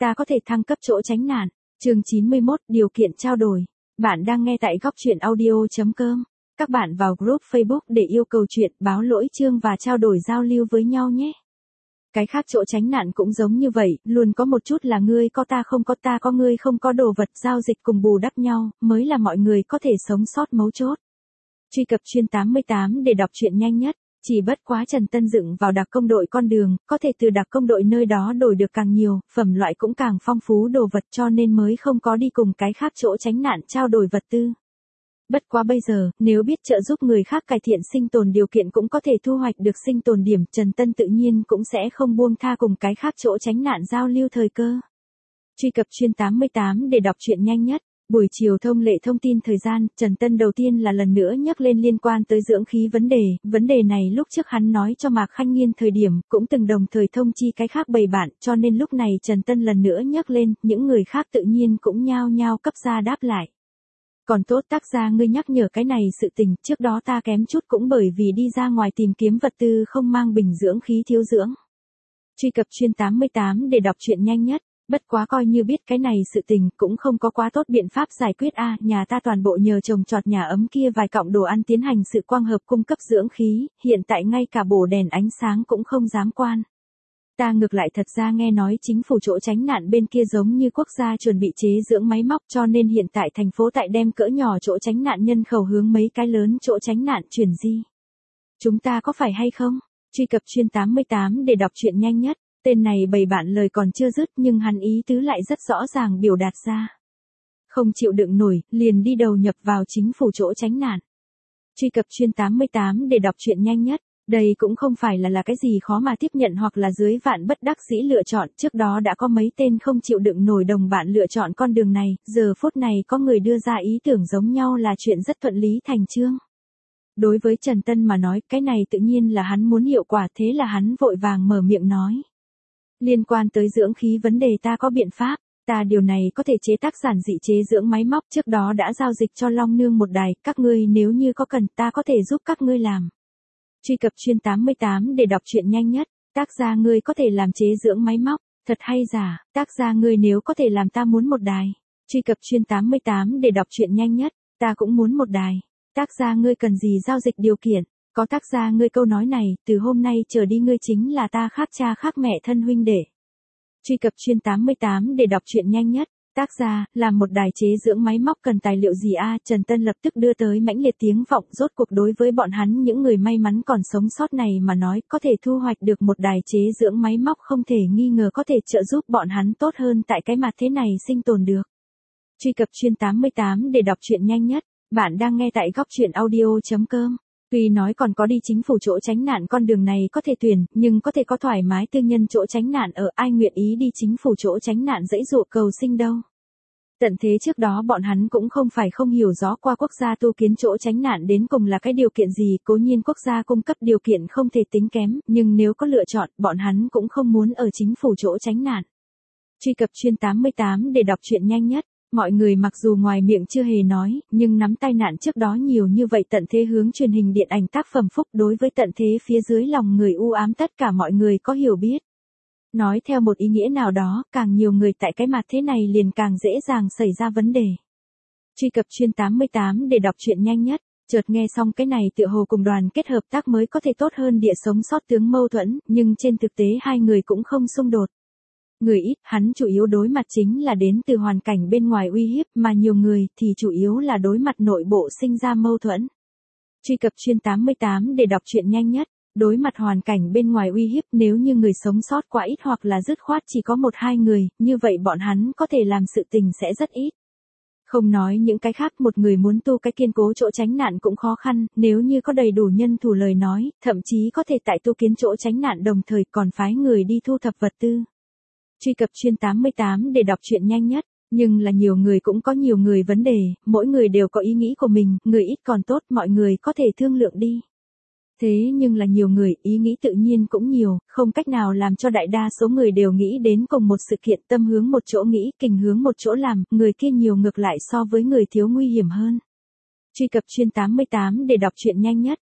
ta có thể thăng cấp chỗ tránh nạn. Chương 91, điều kiện trao đổi. Bạn đang nghe tại gocchuyenaudio.com. Các bạn vào group Facebook để yêu cầu chuyện, báo lỗi chương và trao đổi giao lưu với nhau nhé. Cái khác chỗ tránh nạn cũng giống như vậy, luôn có một chút là ngươi có ta không có ta có ngươi không có đồ vật giao dịch cùng bù đắp nhau, mới là mọi người có thể sống sót mấu chốt. Truy cập chuyên 88 để đọc truyện nhanh nhất. Chỉ bất quá Trần Tân dựng vào đặc công đội con đường, có thể từ đặc công đội nơi đó đổi được càng nhiều, phẩm loại cũng càng phong phú đồ vật cho nên mới không có đi cùng cái khác chỗ tránh nạn trao đổi vật tư. Bất quá bây giờ, nếu biết trợ giúp người khác cải thiện sinh tồn điều kiện cũng có thể thu hoạch được sinh tồn điểm, Trần Tân tự nhiên cũng sẽ không buông tha cùng cái khác chỗ tránh nạn giao lưu thời cơ. Truy cập chuyên 88 để đọc truyện nhanh nhất. Buổi chiều thông lệ thông tin thời gian, Trần Tân đầu tiên là lần nữa nhắc lên liên quan tới dưỡng khí vấn đề này lúc trước hắn nói cho Mạc Khanh Nghiên thời điểm, cũng từng đồng thời thông chi cái khác bầy bạn, cho nên lúc này Trần Tân lần nữa nhắc lên, những người khác tự nhiên cũng nhao nhao cấp ra đáp lại. Còn tốt tác gia ngươi nhắc nhở cái này sự tình, trước đó ta kém chút cũng bởi vì đi ra ngoài tìm kiếm vật tư không mang bình dưỡng khí thiếu dưỡng. Truy cập chuyên 88 để đọc truyện nhanh nhất. Bất quá coi như biết cái này sự tình cũng không có quá tốt biện pháp giải quyết nhà ta toàn bộ nhờ trồng trọt nhà ấm kia vài cọng đồ ăn tiến hành sự quang hợp cung cấp dưỡng khí, hiện tại ngay cả bổ đèn ánh sáng cũng không dám quan. Ta ngược lại thật ra nghe nói chính phủ chỗ tránh nạn bên kia giống như quốc gia chuẩn bị chế dưỡng máy móc cho nên hiện tại thành phố tại đem cỡ nhỏ chỗ tránh nạn nhân khẩu hướng mấy cái lớn chỗ tránh nạn chuyển di. Chúng ta có phải hay không? Truy cập chuyên 88 để đọc truyện nhanh nhất. Tên này bày bạn lời còn chưa dứt nhưng hắn ý tứ lại rất rõ ràng biểu đạt ra. Không chịu đựng nổi, liền đi đầu nhập vào chính phủ chỗ tránh nạn. Truy cập chuyên 88 để đọc truyện nhanh nhất. Đây cũng không phải là cái gì khó mà tiếp nhận hoặc là dưới vạn bất đắc dĩ lựa chọn. Trước đó đã có mấy tên không chịu đựng nổi đồng bạn lựa chọn con đường này, giờ phút này có người đưa ra ý tưởng giống nhau là chuyện rất thuận lý thành chương. Đối với Trần Tân mà nói, cái này tự nhiên là hắn muốn hiệu quả, thế là hắn vội vàng mở miệng nói. Liên quan tới dưỡng khí vấn đề ta có biện pháp, ta điều này có thể chế tác giản dị chế dưỡng máy móc, trước đó đã giao dịch cho Long Nương một đài, các ngươi nếu như có cần ta có thể giúp các ngươi làm. Truy cập chuyên 88 để đọc truyện nhanh nhất, tác gia ngươi có thể làm chế dưỡng máy móc, thật hay giả, tác gia ngươi nếu có thể làm ta muốn một đài. Truy cập chuyên 88 để đọc truyện nhanh nhất, ta cũng muốn một đài, tác gia ngươi cần gì giao dịch điều kiện. Có tác gia ngươi câu nói này, từ hôm nay trở đi ngươi chính là ta khác cha khác mẹ thân huynh đệ. Truy cập chuyên 88 để đọc truyện nhanh nhất. Tác gia, làm một đài chế dưỡng máy móc cần tài liệu gì Trần Tân lập tức đưa tới mãnh liệt tiếng vọng, rốt cuộc đối với bọn hắn những người may mắn còn sống sót này mà nói, có thể thu hoạch được một đài chế dưỡng máy móc không thể nghi ngờ có thể trợ giúp bọn hắn tốt hơn tại cái mặt thế này sinh tồn được. Truy cập chuyên 88 để đọc truyện nhanh nhất. Bạn đang nghe tại gocchuyenaudio.com. Tuy nói còn có đi chính phủ chỗ tránh nạn con đường này có thể tuyển, nhưng có thể có thoải mái tư nhân chỗ tránh nạn ở, ai nguyện ý đi chính phủ chỗ tránh nạn dãy dụa cầu sinh đâu. Tận thế trước đó bọn hắn cũng không phải không hiểu rõ qua quốc gia tu kiến chỗ tránh nạn đến cùng là cái điều kiện gì, cố nhiên quốc gia cung cấp điều kiện không thể tính kém, nhưng nếu có lựa chọn, bọn hắn cũng không muốn ở chính phủ chỗ tránh nạn. Truy cập chuyên 88 để đọc truyện nhanh nhất. Mọi người mặc dù ngoài miệng chưa hề nói, nhưng nắm tai nạn trước đó nhiều như vậy tận thế hướng truyền hình điện ảnh tác phẩm phúc đối với tận thế phía dưới lòng người u ám tất cả mọi người có hiểu biết. Nói theo một ý nghĩa nào đó, càng nhiều người tại cái mặt thế này liền càng dễ dàng xảy ra vấn đề. Truy cập chuyên 88 để đọc truyện nhanh nhất. Chợt nghe xong cái này tựa hồ cùng đoàn kết hợp tác mới có thể tốt hơn địa sống sót tướng mâu thuẫn, nhưng trên thực tế hai người cũng không xung đột. Người ít, hắn chủ yếu đối mặt chính là đến từ hoàn cảnh bên ngoài uy hiếp, mà nhiều người thì chủ yếu là đối mặt nội bộ sinh ra mâu thuẫn. Truy cập chuyên 88 để đọc truyện nhanh nhất. Đối mặt hoàn cảnh bên ngoài uy hiếp, nếu như người sống sót quá ít hoặc là dứt khoát chỉ có 1-2 người, như vậy bọn hắn có thể làm sự tình sẽ rất ít. Không nói những cái khác, một người muốn tu cái kiên cố chỗ tránh nạn cũng khó khăn, nếu như có đầy đủ nhân thủ lời nói, thậm chí có thể tại tu kiến chỗ tránh nạn đồng thời còn phái người đi thu thập vật tư. Truy cập chuyên 88 để đọc truyện nhanh nhất. Nhưng là nhiều người cũng có nhiều người vấn đề, mỗi người đều có ý nghĩ của mình, người ít còn tốt, mọi người có thể thương lượng đi. Thế nhưng là nhiều người, ý nghĩ tự nhiên cũng nhiều, không cách nào làm cho đại đa số người đều nghĩ đến cùng một sự kiện, tâm hướng một chỗ nghĩ, kình hướng một chỗ làm, người kia nhiều ngược lại so với người thiếu nguy hiểm hơn. Truy cập chuyên 88 để đọc truyện nhanh nhất.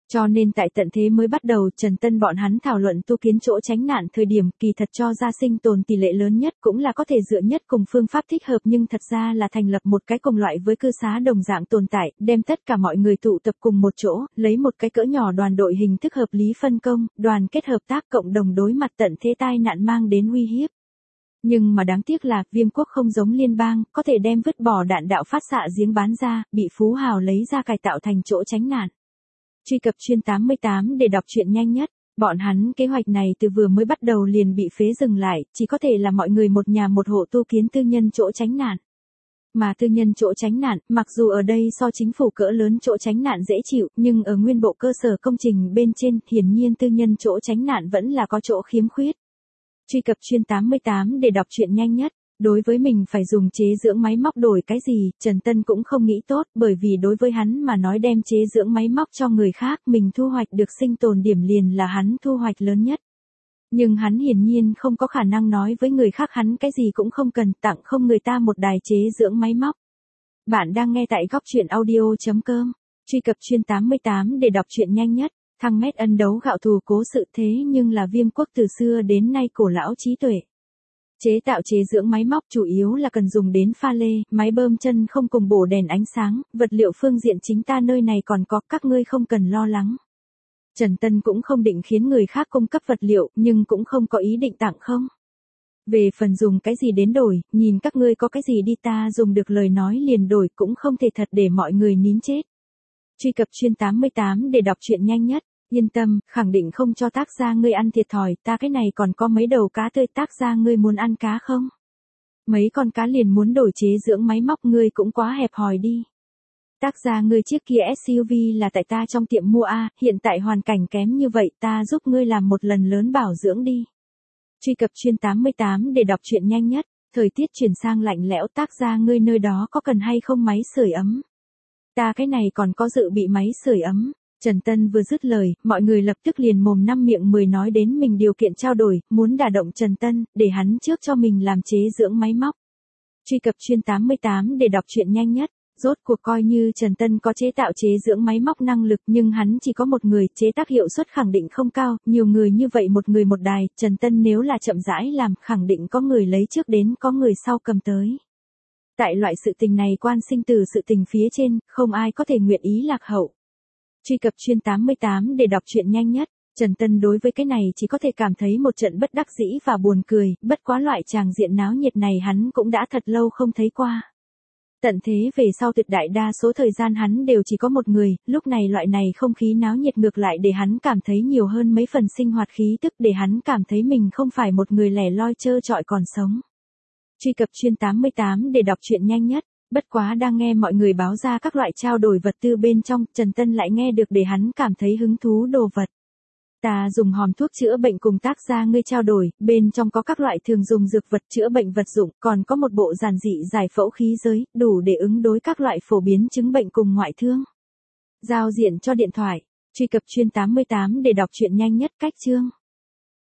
Cho nên tại tận thế mới bắt đầu, Trần Tân bọn hắn thảo luận tu kiến chỗ tránh nạn thời điểm kỳ thật cho ra sinh tồn tỷ lệ lớn nhất cũng là có thể dựa nhất cùng phương pháp thích hợp, nhưng thật ra là thành lập một cái cùng loại với cư xá đồng dạng tồn tại, đem tất cả mọi người tụ tập cùng một chỗ, lấy một cái cỡ nhỏ đoàn đội hình thức hợp lý phân công, đoàn kết hợp tác cộng đồng đối mặt tận thế tai nạn mang đến uy hiếp. Nhưng mà đáng tiếc là, Viêm quốc không giống liên bang, có thể đem vứt bỏ đạn đạo phát xạ giếng bán ra, bị phú hào lấy ra cải tạo thành chỗ tránh nạn. Truy cập chuyên 88 để đọc truyện nhanh nhất. Bọn hắn kế hoạch này từ vừa mới bắt đầu liền bị phế dừng lại, chỉ có thể là mọi người một nhà một hộ tu kiến tư nhân chỗ tránh nạn. Mà tư nhân chỗ tránh nạn, mặc dù ở đây so chính phủ cỡ lớn chỗ tránh nạn dễ chịu, nhưng ở nguyên bộ cơ sở công trình bên trên, hiển nhiên tư nhân chỗ tránh nạn vẫn là có chỗ khiếm khuyết. Truy cập chuyên 88 để đọc truyện nhanh nhất. Đối với mình phải dùng chế dưỡng máy móc đổi cái gì, Trần Tân cũng không nghĩ tốt, bởi vì đối với hắn mà nói đem chế dưỡng máy móc cho người khác, mình thu hoạch được sinh tồn điểm liền là hắn thu hoạch lớn nhất. Nhưng hắn hiển nhiên không có khả năng nói với người khác hắn cái gì cũng không cần, tặng không người ta một đài chế dưỡng máy móc. Bạn đang nghe tại góc truyện audio.com. Truy cập chuyên 88 để đọc truyện nhanh nhất. Thăng mét ân đấu gạo thù cố sự thế nhưng là Viêm quốc từ xưa đến nay cổ lão trí tuệ. Chế tạo chế dưỡng máy móc chủ yếu là cần dùng đến pha lê, máy bơm chân không cùng bổ đèn ánh sáng, vật liệu phương diện chính ta nơi này còn có, các ngươi không cần lo lắng. Trần Tân cũng không định khiến người khác cung cấp vật liệu, nhưng cũng không có ý định tặng không. Về phần dùng cái gì đến đổi, nhìn các ngươi có cái gì đi, ta dùng được lời nói liền đổi, cũng không thể thật để mọi người nín chết. Truy cập chuyên 88 để đọc truyện nhanh nhất. Yên tâm, khẳng định không cho tác gia ngươi ăn thiệt thòi, ta cái này còn có mấy đầu cá tươi, tác gia ngươi muốn ăn cá không? Mấy con cá liền muốn đổi chế dưỡng máy móc, ngươi cũng quá hẹp hòi đi. Tác gia ngươi chiếc kia SUV là tại ta trong tiệm mua a, hiện tại hoàn cảnh kém như vậy, ta giúp ngươi làm một lần lớn bảo dưỡng đi. Truy cập chuyên 88 để đọc truyện nhanh nhất. Thời tiết chuyển sang lạnh lẽo, tác gia ngươi nơi đó có cần hay không máy sưởi ấm? Ta cái này còn có dự bị máy sưởi ấm. Trần Tân vừa dứt lời, mọi người lập tức liền mồm năm miệng 10 nói đến mình điều kiện trao đổi, muốn đả động Trần Tân, để hắn trước cho mình làm chế dưỡng máy móc. Truy cập chuyên 88 để đọc truyện nhanh nhất. Rốt cuộc coi như Trần Tân có chế tạo chế dưỡng máy móc năng lực, nhưng hắn chỉ có một người, chế tác hiệu suất khẳng định không cao, nhiều người như vậy một người một đài, Trần Tân nếu là chậm rãi làm, khẳng định có người lấy trước đến, có người sau cầm tới. Tại loại sự tình này quan sinh từ sự tình phía trên, không ai có thể nguyện ý lạc hậu. Truy cập chuyên 88 để đọc truyện nhanh nhất. Trần Tân đối với cái này chỉ có thể cảm thấy một trận bất đắc dĩ và buồn cười, bất quá loại tràng diện náo nhiệt này hắn cũng đã thật lâu không thấy qua. Tận thế về sau tuyệt đại đa số thời gian hắn đều chỉ có một người, lúc này loại này không khí náo nhiệt ngược lại để hắn cảm thấy nhiều hơn mấy phần sinh hoạt khí tức, để hắn cảm thấy mình không phải một người lẻ loi trơ trọi còn sống. Truy cập chuyên 88 để đọc truyện nhanh nhất. Bất quá đang nghe mọi người báo ra các loại trao đổi vật tư bên trong, Trần Tân lại nghe được để hắn cảm thấy hứng thú đồ vật. Ta dùng hòm thuốc chữa bệnh cùng tác gia ngươi trao đổi, bên trong có các loại thường dùng dược vật chữa bệnh vật dụng, còn có một bộ giản dị giải phẫu khí giới, đủ để ứng đối các loại phổ biến chứng bệnh cùng ngoại thương. Giao diện cho điện thoại. Truy cập chuyên 88 để đọc truyện nhanh nhất. Cách chương.